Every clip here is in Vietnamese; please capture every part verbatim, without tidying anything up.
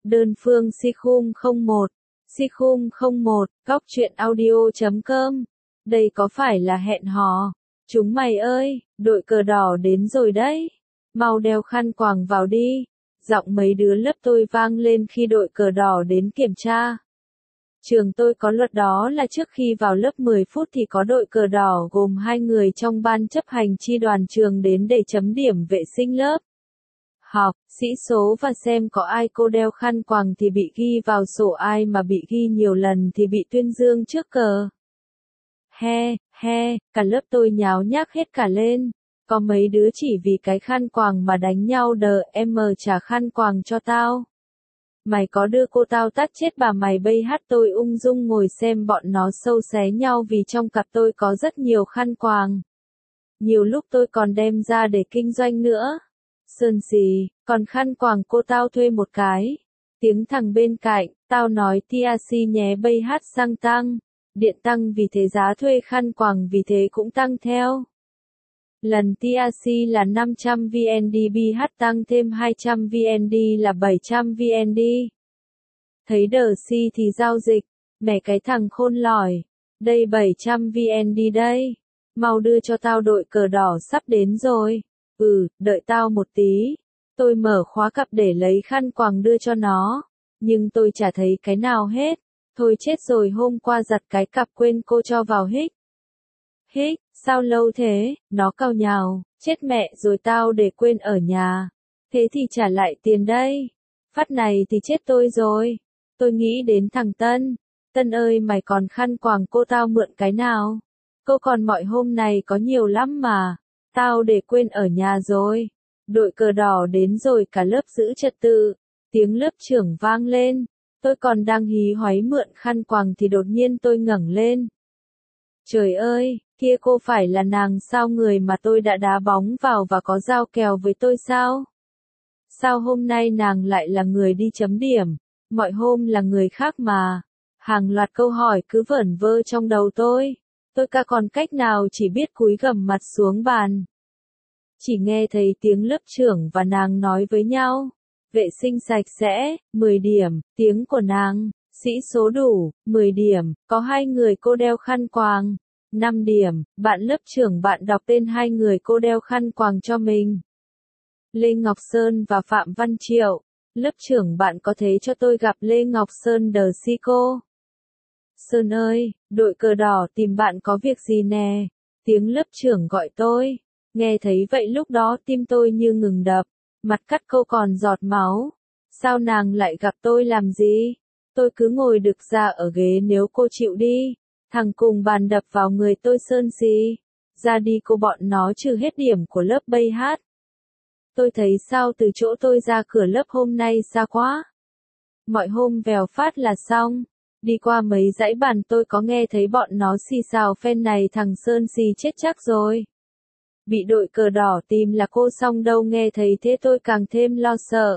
Đơn phương si khum không một, si khum không một, góc truyện audio chấm com. Đây có phải là hẹn hò? Chúng mày ơi, đội cờ đỏ đến rồi đấy. Mau đeo khăn quàng vào đi. Giọng mấy đứa lớp tôi vang lên khi đội cờ đỏ đến kiểm tra. Trường tôi có luật đó là trước khi vào lớp mười phút thì có đội cờ đỏ gồm hai người trong ban chấp hành chi đoàn trường đến để chấm điểm vệ sinh lớp học, sĩ số và xem có ai cô đeo khăn quàng thì bị ghi vào sổ, ai mà bị ghi nhiều lần thì bị tuyên dương trước cờ. He, he, cả lớp tôi nháo nhác hết cả lên. Có mấy đứa chỉ vì cái khăn quàng mà đánh nhau, đờ em trả khăn quàng cho tao. Mày có đưa cô tao tát chết bà mày bây hát. Tôi ung dung ngồi xem bọn nó sâu xé nhau vì trong cặp tôi có rất nhiều khăn quàng. Nhiều lúc tôi còn đem ra để kinh doanh nữa. Sơn gì, còn khăn quàng cô tao thuê một cái. Tiếng thằng bên cạnh, tao nói tia si nhé bây hát xăng tăng. Điện tăng vì thế giá thuê khăn quàng vì thế cũng tăng theo. Lần tê rờ xê là năm trăm vê en đê, bê hát tăng thêm hai trăm vê en đê là bảy trăm vê en đê. Thấy đờ si thì giao dịch, mẹ cái thằng khôn lỏi, đây bảy trăm vê en đê đây, mau đưa cho tao, đội cờ đỏ sắp đến rồi. Ừ, đợi tao một tí, tôi mở khóa cặp để lấy khăn quàng đưa cho nó, nhưng tôi chả thấy cái nào hết, thôi chết rồi, hôm qua giặt cái cặp quên cô cho vào hích. Hích, sao lâu thế, nó cau nhào, chết mẹ rồi, tao để quên ở nhà, thế thì trả lại tiền đây, phát này thì chết tôi rồi. Tôi nghĩ đến thằng Tân, Tân ơi mày còn khăn quàng cô tao mượn cái nào, cô còn mọi hôm này có nhiều lắm mà, tao để quên ở nhà rồi. Đội cờ đỏ đến rồi, cả lớp giữ trật tự, tiếng lớp trưởng vang lên, tôi còn đang hí hoáy mượn khăn quàng thì đột nhiên tôi ngẩng lên. Trời ơi, kia cô phải là nàng sao, người mà tôi đã đá bóng vào và có giao kèo với tôi sao? Sao hôm nay nàng lại là người đi chấm điểm, mọi hôm là người khác mà? Hàng loạt câu hỏi cứ vẩn vơ trong đầu tôi, tôi cả còn cách nào chỉ biết cúi gằm mặt xuống bàn. Chỉ nghe thấy tiếng lớp trưởng và nàng nói với nhau, vệ sinh sạch sẽ, mười điểm, tiếng của nàng, sĩ số đủ, mười điểm, có hai người cô đeo khăn quàng, năm điểm, bạn lớp trưởng bạn đọc tên hai người cô đeo khăn quàng cho mình. Lê Ngọc Sơn và Phạm Văn Triệu, lớp trưởng bạn có thế cho tôi gặp Lê Ngọc Sơn đờ si cô. Sơn ơi, đội cờ đỏ tìm bạn có việc gì nè, tiếng lớp trưởng gọi tôi, nghe thấy vậy lúc đó tim tôi như ngừng đập, mặt cắt câu còn giọt máu, sao nàng lại gặp tôi làm gì, tôi cứ ngồi đực ra ở ghế nếu cô chịu đi. Thằng cùng bàn đập vào người tôi, Sơn gì, ra đi cô, bọn nó trừ hết điểm của lớp bây hát. Tôi thấy sao từ chỗ tôi ra cửa lớp hôm nay xa quá. Mọi hôm vèo phát là xong, đi qua mấy dãy bàn tôi có nghe thấy bọn nó xì xào phen này, thằng Sơn gì chết chắc rồi. Bị đội cờ đỏ tìm là cô xong đâu, nghe thấy thế tôi càng thêm lo sợ.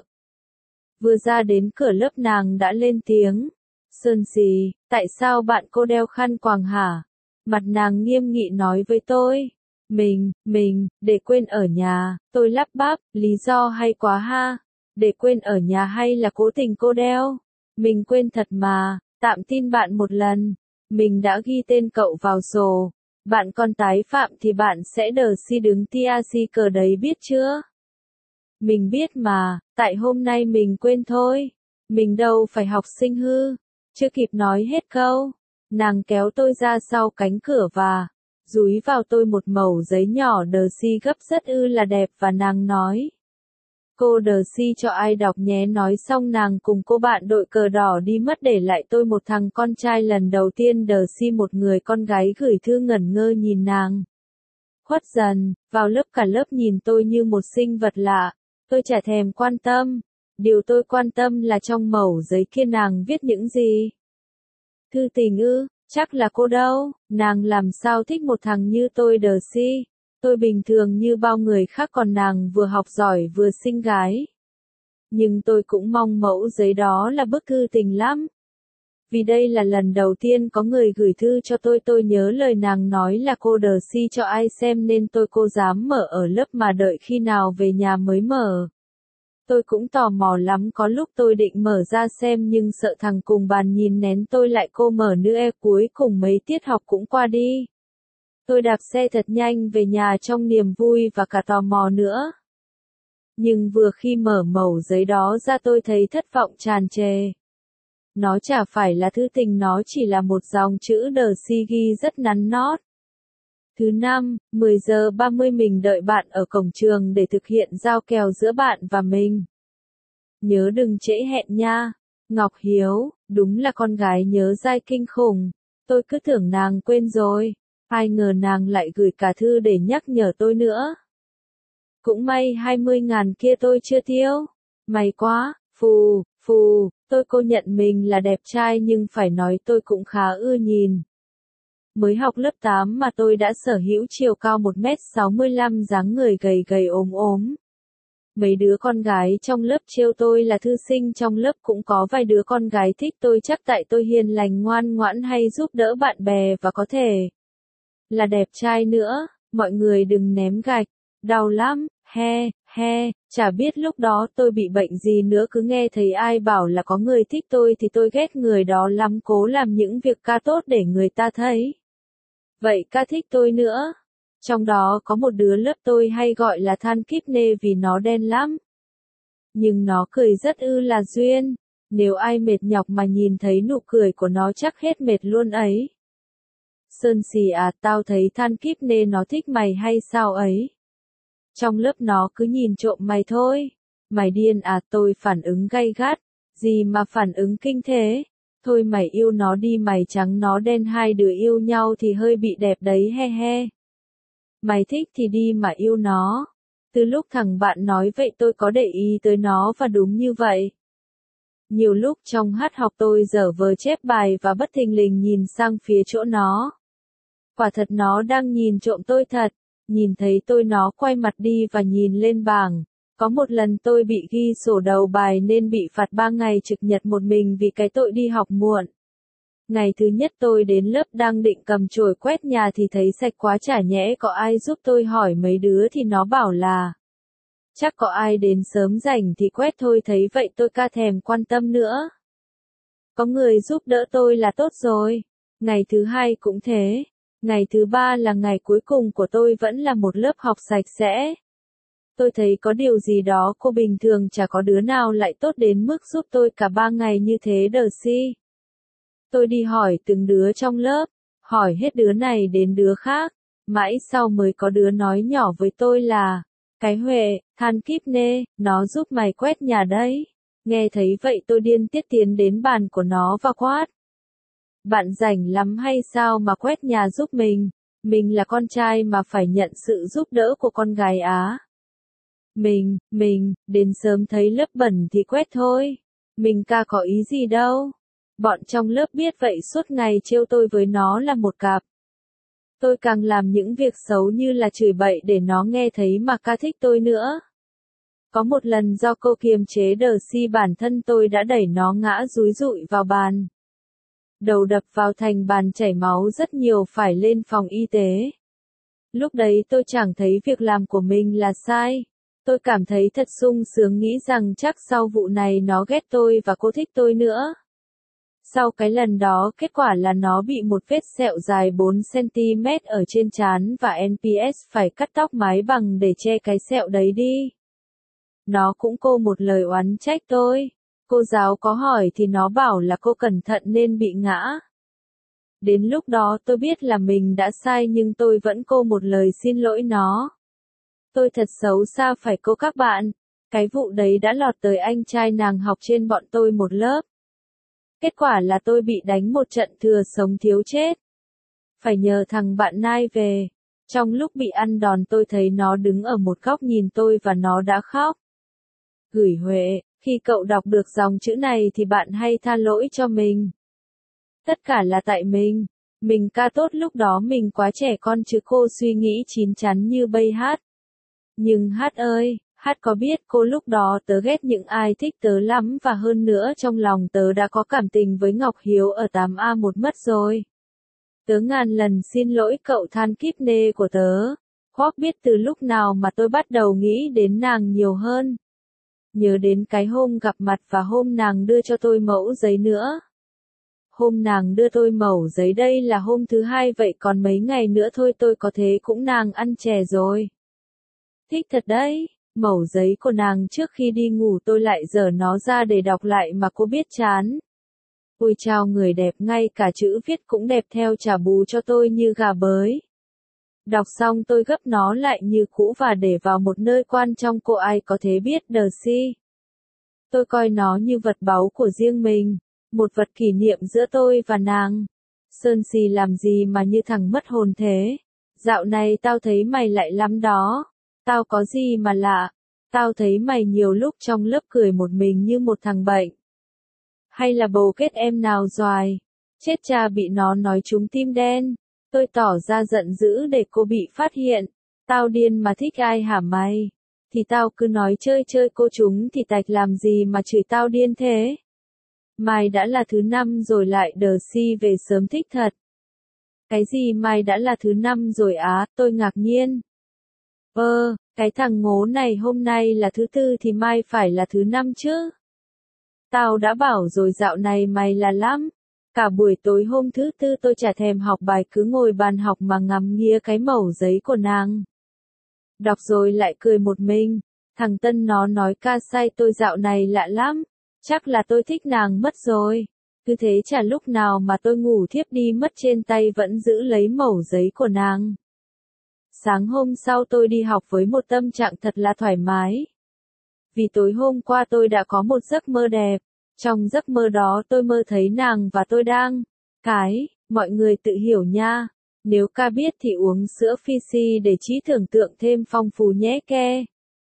Vừa ra đến cửa lớp nàng đã lên tiếng. Sơn gì, tại sao bạn cô đeo khăn quàng hả? Mặt nàng nghiêm nghị nói với tôi. Mình, mình, để quên ở nhà, tôi lắp bắp, lý do hay quá ha. Để quên ở nhà hay là cố tình cô đeo? Mình quên thật mà, tạm tin bạn một lần. Mình đã ghi tên cậu vào sổ. Bạn còn tái phạm thì bạn sẽ đờ si đứng tê rờ xê cờ đấy, biết chưa? Mình biết mà, tại hôm nay mình quên thôi. Mình đâu phải học sinh hư. Chưa kịp nói hết câu, nàng kéo tôi ra sau cánh cửa và dúi vào tôi một mẩu giấy nhỏ đờ si gấp rất ư là đẹp, và nàng nói. Cô đờ si cho ai đọc nhé. Nói xong nàng cùng cô bạn đội cờ đỏ đi mất, để lại tôi một thằng con trai. Lần đầu tiên đờ si một người con gái gửi thư ngẩn ngơ nhìn nàng. Khuất dần, vào lớp cả lớp nhìn tôi như một sinh vật lạ, tôi chả thèm quan tâm. Điều tôi quan tâm là trong mẩu giấy kia nàng viết những gì. Thư tình ư, chắc là cô đâu, nàng làm sao thích một thằng như tôi đờ si. Tôi bình thường như bao người khác, còn nàng vừa học giỏi vừa xinh gái. Nhưng tôi cũng mong mẫu giấy đó là bức thư tình lắm. Vì đây là lần đầu tiên có người gửi thư cho tôi, tôi nhớ lời nàng nói là cô đờ si cho ai xem nên tôi cô dám mở ở lớp mà đợi khi nào về nhà mới mở. Tôi cũng tò mò lắm, có lúc tôi định mở ra xem nhưng sợ thằng cùng bàn nhìn nén tôi lại cô mở nữa, cuối cùng mấy tiết học cũng qua đi. Tôi đạp xe thật nhanh về nhà trong niềm vui và cả tò mò nữa. Nhưng vừa khi mở mẩu giấy đó ra tôi thấy thất vọng tràn trề. Nó chả phải là thư tình, nó chỉ là một dòng chữ đờ si ghi rất nắn nót. Thứ năm, mười giờ ba mươi mình đợi bạn ở cổng trường để thực hiện giao kèo giữa bạn và mình. Nhớ đừng trễ hẹn nha. Ngọc Hiếu, đúng là con gái nhớ dai kinh khủng. Tôi cứ tưởng nàng quên rồi. Ai ngờ nàng lại gửi cả thư để nhắc nhở tôi nữa. Cũng may hai mươi ngàn kia tôi chưa tiêu. May quá, phù, phù, tôi cô nhận mình là đẹp trai nhưng phải nói tôi cũng khá ưa nhìn. Mới học lớp tám mà tôi đã sở hữu chiều cao một mét sáu mươi lăm, dáng người gầy gầy ốm ốm. Mấy đứa con gái trong lớp trêu tôi là thư sinh trong lớp, cũng có vài đứa con gái thích tôi chắc tại tôi hiền lành ngoan ngoãn hay giúp đỡ bạn bè và có thể là đẹp trai nữa. Mọi người đừng ném gạch, đau lắm, he, he, chả biết lúc đó tôi bị bệnh gì nữa, cứ nghe thấy ai bảo là có người thích tôi thì tôi ghét người đó lắm, cố làm những việc ca tốt để người ta thấy. Vậy ca thích tôi nữa. Trong đó có một đứa lớp tôi hay gọi là than kíp nê vì nó đen lắm. Nhưng nó cười rất ư là duyên. Nếu ai mệt nhọc mà nhìn thấy nụ cười của nó chắc hết mệt luôn ấy. Sơn xì à, tao thấy than kíp nê nó thích mày hay sao ấy? Trong lớp nó cứ nhìn trộm mày thôi. Mày điên à, tôi phản ứng gay gắt. Gì mà phản ứng kinh thế? Thôi mày yêu nó đi, mày trắng nó đen, hai đứa yêu nhau thì hơi bị đẹp đấy, he he. Mày thích thì đi mà yêu nó. Từ lúc thằng bạn nói vậy tôi có để ý tới nó và đúng như vậy. Nhiều lúc trong hát học tôi dở vờ chép bài và bất thình lình nhìn sang phía chỗ nó. Quả thật nó đang nhìn trộm tôi thật. Nhìn thấy tôi nó quay mặt đi và nhìn lên bảng. Có một lần tôi bị ghi sổ đầu bài nên bị phạt ba ngày trực nhật một mình vì cái tội đi học muộn. Ngày thứ nhất tôi đến lớp đang định cầm chổi quét nhà thì thấy sạch quá, chả nhẽ có ai giúp tôi, hỏi mấy đứa thì nó bảo là chắc có ai đến sớm rảnh thì quét thôi, thấy vậy tôi ca thèm quan tâm nữa. Có người giúp đỡ tôi là tốt rồi. Ngày thứ hai cũng thế. Ngày thứ ba là ngày cuối cùng của tôi vẫn là một lớp học sạch sẽ. Tôi thấy có điều gì đó cô bình thường chả có đứa nào lại tốt đến mức giúp tôi cả ba ngày như thế đờ si. Tôi đi hỏi từng đứa trong lớp, hỏi hết đứa này đến đứa khác, mãi sau mới có đứa nói nhỏ với tôi là, cái Huệ, than kíp nê, nó giúp mày quét nhà đấy. Nghe thấy vậy tôi điên tiết tiến đến bàn của nó và quát. Bạn rảnh lắm hay sao mà quét nhà giúp mình? Mình là con trai mà phải nhận sự giúp đỡ của con gái á. Mình, mình, đến sớm thấy lớp bẩn thì quét thôi. Mình ca có ý gì đâu. Bọn trong lớp biết vậy suốt ngày trêu tôi với nó là một cặp. Tôi càng làm những việc xấu như là chửi bậy để nó nghe thấy mà ca thích tôi nữa. Có một lần do cô kiềm chế đờ si bản thân tôi đã đẩy nó ngã dúi dụi vào bàn. Đầu đập vào thành bàn chảy máu rất nhiều, phải lên phòng y tế. Lúc đấy tôi chẳng thấy việc làm của mình là sai. Tôi cảm thấy thật sung sướng nghĩ rằng chắc sau vụ này nó ghét tôi và cô thích tôi nữa. Sau cái lần đó kết quả là nó bị một vết sẹo dài bốn xăng ti mét ở trên trán và en pê ét phải cắt tóc mái bằng để che cái sẹo đấy đi. Nó cũng cô một lời oán trách tôi. Cô giáo có hỏi thì nó bảo là cô cẩn thận nên bị ngã. Đến lúc đó tôi biết là mình đã sai nhưng tôi vẫn cô một lời xin lỗi nó. Tôi thật xấu xa phải cô các bạn. Cái vụ đấy đã lọt tới anh trai nàng học trên bọn tôi một lớp. Kết quả là tôi bị đánh một trận thừa sống thiếu chết. Phải nhờ thằng bạn Nai về. Trong lúc bị ăn đòn tôi thấy nó đứng ở một góc nhìn tôi và nó đã khóc. Gửi Huệ, khi cậu đọc được dòng chữ này thì bạn hay tha lỗi cho mình. Tất cả là tại mình. Mình ca tốt lúc đó mình quá trẻ con chứ cô suy nghĩ chín chắn như bây hát. Nhưng hát ơi, hát có biết cô lúc đó tớ ghét những ai thích tớ lắm và hơn nữa trong lòng tớ đã có cảm tình với Ngọc Hiếu ở tám A một mất rồi. Tớ ngàn lần xin lỗi cậu than kíp nê của tớ. Hoặc biết từ lúc nào mà tôi bắt đầu nghĩ đến nàng nhiều hơn. nhớ đến cái hôm gặp mặt và hôm nàng đưa cho tôi mẫu giấy nữa. Hôm nàng đưa tôi mẩu giấy đây là hôm thứ hai vậy còn mấy ngày nữa thôi tôi có thế cũng nàng ăn chè rồi. Thích thật đấy, mẩu giấy của nàng trước khi đi ngủ tôi lại dở nó ra để đọc lại mà cô biết chán. Ôi chao người đẹp ngay cả chữ viết cũng đẹp theo trả bù cho tôi như gà bới. Đọc xong tôi gấp nó lại như cũ và để vào một nơi quan trong cô ai có thể biết đờ si. Tôi coi nó như vật báu của riêng mình. Một vật kỷ niệm giữa tôi và nàng. Sơn xì làm gì mà như thằng mất hồn thế? Dạo này tao thấy mày lại lắm đó. Tao có gì mà lạ? Tao thấy mày nhiều lúc trong lớp cười một mình như một thằng bệnh. Hay là bầu kết em nào doài? Chết cha bị nó nói trúng tim đen. Tôi tỏ ra giận dữ để cô bị phát hiện. Tao điên mà thích ai hả mày? Thì tao cứ nói chơi chơi cô chúng thì tạch làm gì mà chửi tao điên thế? Mai đã là thứ năm rồi lại đờ si về sớm thích thật. Cái gì mai đã là thứ năm rồi á, tôi ngạc nhiên. Ơ, cái thằng ngố này hôm nay là thứ tư thì mai phải là thứ năm chứ. Tao đã bảo rồi dạo này mày là lắm. Cả buổi tối hôm thứ tư tôi chả thèm học bài cứ ngồi bàn học mà ngắm nghía cái mẩu giấy của nàng. Đọc rồi lại cười một mình. Thằng Tân nó nói ca say tôi dạo này lạ lắm. Chắc là tôi thích nàng mất rồi. Cứ thế chả lúc nào mà tôi ngủ thiếp đi mất trên tay vẫn giữ lấy mẩu giấy của nàng. Sáng hôm sau tôi đi học với một tâm trạng thật là thoải mái. Vì tối hôm qua tôi đã có một giấc mơ đẹp. Trong giấc mơ đó tôi mơ thấy nàng và tôi đang cái, mọi người tự hiểu nha. Nếu ca biết thì uống sữa phi si để trí tưởng tượng thêm phong phú nhé ke.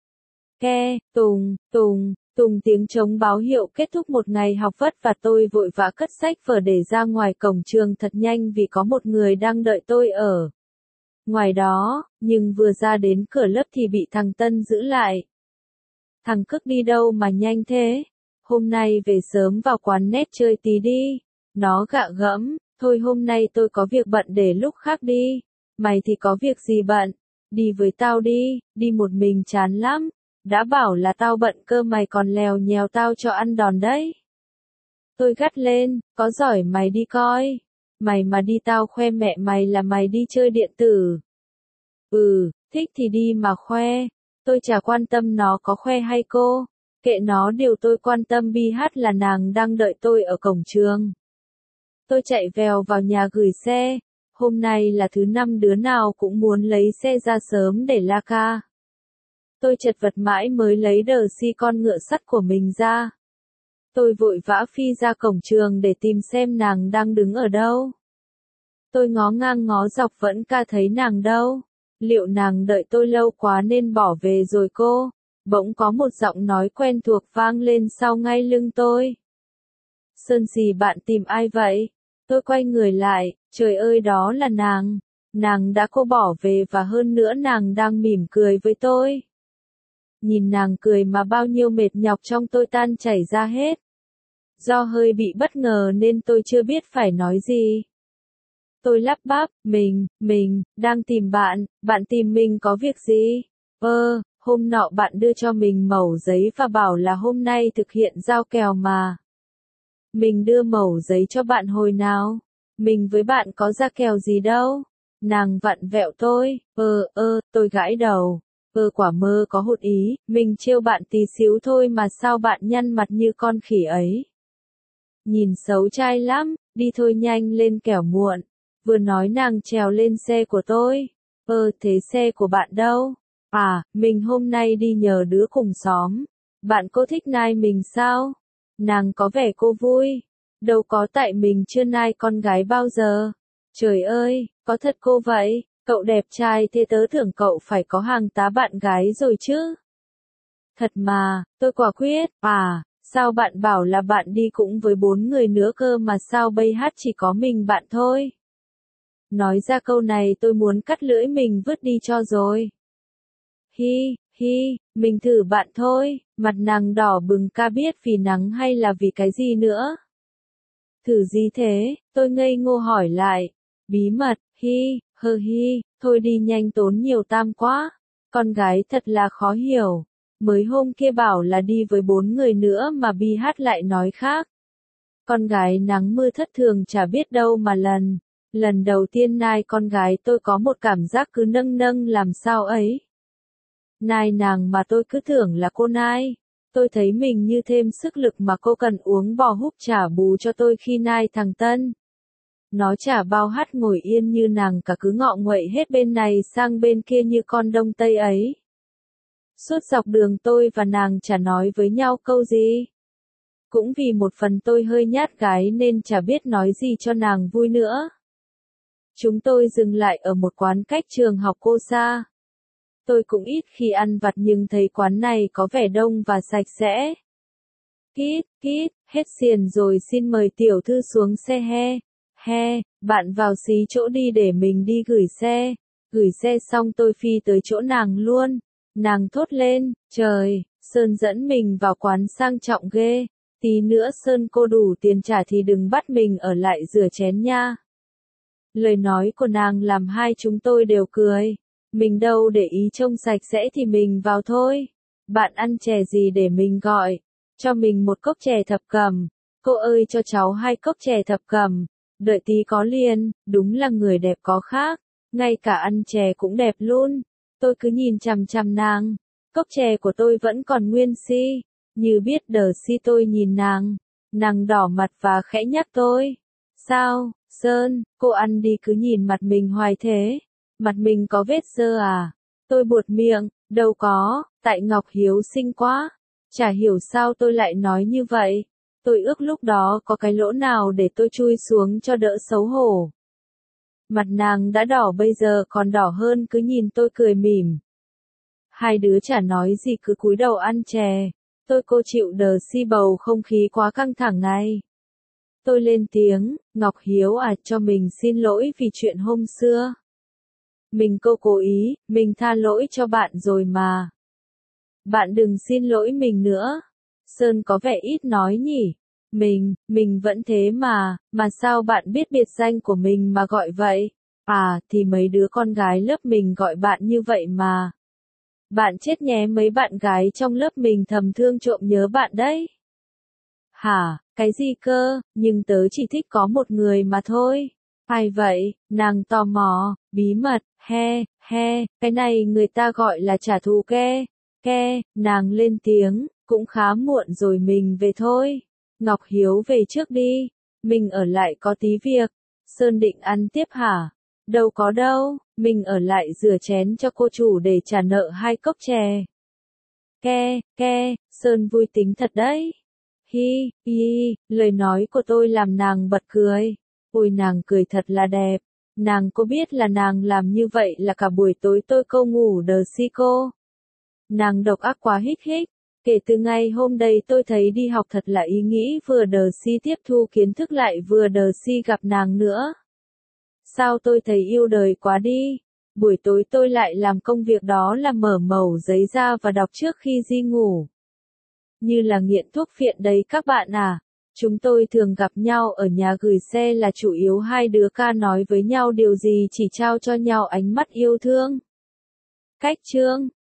Ke, tùng, tùng. Tùng tiếng trống báo hiệu kết thúc một ngày học vất và tôi vội vã cất sách vở để ra ngoài cổng trường thật nhanh vì có một người đang đợi tôi ở ngoài đó, nhưng vừa ra đến cửa lớp thì bị thằng Tân giữ lại. Thằng Cức đi đâu mà nhanh thế? Hôm nay về sớm vào quán net chơi tí đi. Nó gạ gẫm, thôi hôm nay tôi có việc bận để lúc khác đi. Mày thì có việc gì bận? Đi với tao đi, đi một mình chán lắm. Đã bảo là tao bận cơ mày còn lèo nhèo tao cho ăn đòn đấy. Tôi gắt lên, có giỏi mày đi coi. Mày mà đi tao khoe mẹ mày là mày đi chơi điện tử. Ừ, thích thì đi mà khoe. Tôi chả quan tâm nó có khoe hay cô. Kệ nó điều tôi quan tâm bi hát là nàng đang đợi tôi ở cổng trường. Tôi chạy vèo vào nhà gửi xe. Hôm nay là thứ năm đứa nào cũng muốn lấy xe ra sớm để la ca. Tôi chật vật mãi mới lấy đờ si con ngựa sắt của mình ra. Tôi vội vã phi ra cổng trường để tìm xem nàng đang đứng ở đâu. Tôi ngó ngang ngó dọc vẫn ca thấy nàng đâu. Liệu nàng đợi tôi lâu quá nên bỏ về rồi cô? Bỗng có một giọng nói quen thuộc vang lên sau ngay lưng tôi. Sơn gì bạn tìm ai vậy? Tôi quay người lại, trời ơi đó là nàng. Nàng đã cô bỏ về và hơn nữa nàng đang mỉm cười với tôi. Nhìn nàng cười mà bao nhiêu mệt nhọc trong tôi tan chảy ra hết. Do hơi bị bất ngờ nên tôi chưa biết phải nói gì. Tôi lắp bắp, mình, mình, đang tìm bạn, bạn tìm mình có việc gì? Ơ, hôm nọ bạn đưa cho mình mẩu giấy và bảo là hôm nay thực hiện giao kèo mà. Mình đưa mẩu giấy cho bạn hồi nào? Mình với bạn có ra kèo gì đâu? Nàng vặn vẹo tôi, ơ, ơ, tôi gãi đầu. Ơ quả mơ có hụt ý, mình trêu bạn tí xíu thôi mà sao bạn nhăn mặt như con khỉ ấy. Nhìn xấu trai lắm, đi thôi nhanh lên kẻo muộn. Vừa nói nàng trèo lên xe của tôi. Ơ thế xe của bạn đâu? À, mình hôm nay đi nhờ đứa cùng xóm. Bạn cô thích nai mình sao? Nàng có vẻ cô vui. Đâu có tại mình chưa nai con gái bao giờ. Trời ơi, có thật cô vậy? Cậu đẹp trai thế tớ tưởng cậu phải có hàng tá bạn gái rồi chứ. Thật mà, tôi quả quyết. À, sao bạn bảo là bạn đi cũng với bốn người nữa cơ mà sao bây hát chỉ có mình bạn thôi. Nói ra câu này tôi muốn cắt lưỡi mình vứt đi cho rồi. Hi, hi, mình thử bạn thôi, mặt nàng đỏ bừng ca biết vì nắng hay là vì cái gì nữa. Thử gì thế, tôi ngây ngô hỏi lại. Bí mật, hi, hơ hi, thôi đi nhanh tốn nhiều tam quá. Con gái thật là khó hiểu. mới hôm kia bảo là đi với bốn người nữa mà Bi Hát lại nói khác. Con gái nắng mưa thất thường chả biết đâu mà lần. Lần đầu tiên nai con gái tôi có một cảm giác cứ nâng nâng làm sao ấy. Nai nàng mà tôi cứ tưởng là cô nai. Tôi thấy mình như thêm sức lực mà cô cần uống bò húc trả bù cho tôi khi nai thằng Tân. Nó chả bao hát ngồi yên như nàng cả cứ ngọ nguậy hết bên này sang bên kia như con đông tây ấy. Suốt dọc đường tôi và nàng chả nói với nhau câu gì. Cũng vì một phần tôi hơi nhát gái nên chả biết nói gì cho nàng vui nữa. Chúng tôi dừng lại ở một quán cách trường học cô xa. Tôi cũng ít khi ăn vặt nhưng thấy quán này có vẻ đông và sạch sẽ. Kít, kít, hết xiền rồi xin mời tiểu thư xuống xe he. He, bạn vào xí chỗ đi để mình đi gửi xe. Gửi xe xong tôi phi tới chỗ nàng luôn. Nàng thốt lên, trời, Sơn dẫn mình vào quán sang trọng ghê. Tí nữa Sơn cô đủ tiền trả thì đừng bắt mình ở lại rửa chén nha. Lời nói của nàng làm hai chúng tôi đều cười. Mình đâu để ý trông sạch sẽ thì mình vào thôi. Bạn ăn chè gì để mình gọi? Cho mình một cốc chè thập cẩm. Cô ơi cho cháu hai cốc chè thập cẩm. Đợi tí có liền, đúng là người đẹp có khác. Ngay cả ăn chè cũng đẹp luôn. Tôi cứ nhìn chằm chằm nàng. Cốc chè của tôi vẫn còn nguyên si. Như biết đờ si tôi nhìn nàng. Nàng đỏ mặt và khẽ nhắc tôi. Sao, Sơn, cô ăn đi cứ nhìn mặt mình hoài thế. Mặt mình có vết dơ à? Tôi buột miệng, đâu có, tại Ngọc Hiếu xinh quá. Chả hiểu sao tôi lại nói như vậy. Tôi ước lúc đó có cái lỗ nào để tôi chui xuống cho đỡ xấu hổ. Mặt nàng đã đỏ bây giờ còn đỏ hơn cứ nhìn tôi cười mỉm. Hai đứa chả nói gì cứ cúi đầu ăn chè. Tôi cô chịu đờ si bầu không khí quá căng thẳng này. Tôi lên tiếng, Ngọc Hiếu à cho mình xin lỗi vì chuyện hôm xưa. Mình cô cố ý, mình tha lỗi cho bạn rồi mà. Bạn đừng xin lỗi mình nữa. Sơn có vẻ ít nói nhỉ. Mình, mình vẫn thế mà, mà sao bạn biết biệt danh của mình mà gọi vậy? À, thì mấy đứa con gái lớp mình gọi bạn như vậy mà. Bạn chết nhé mấy bạn gái trong lớp mình thầm thương trộm nhớ bạn đấy. Hả, cái gì cơ, nhưng tớ chỉ thích có một người mà thôi. Ai vậy, nàng tò mò, bí mật, he, he, cái này người ta gọi là trả thù ke, ke, nàng lên tiếng, cũng khá muộn rồi mình về thôi. Ngọc Hiếu về trước đi, mình ở lại có tí việc. Sơn định ăn tiếp hả? Đâu có đâu, mình ở lại rửa chén cho cô chủ để trả nợ hai cốc chè. Ke, ke, Sơn vui tính thật đấy. Hi, hi, lời nói của tôi làm nàng bật cười. Ôi nàng cười thật là đẹp. Nàng có biết là nàng làm như vậy là cả buổi tối tôi câu ngủ đờ si cô. Nàng độc ác quá hích hích. Kể từ ngày hôm đấy tôi thấy đi học thật là ý nghĩ vừa đờ si tiếp thu kiến thức lại vừa đờ si gặp nàng nữa. Sao tôi thấy yêu đời quá đi. Buổi tối tôi lại làm công việc đó là mở mẩu giấy ra và đọc trước khi đi ngủ. Như là nghiện thuốc phiện đấy các bạn à. Chúng tôi thường gặp nhau ở nhà gửi xe là chủ yếu hai đứa ca nói với nhau điều gì chỉ trao cho nhau ánh mắt yêu thương. Cách chương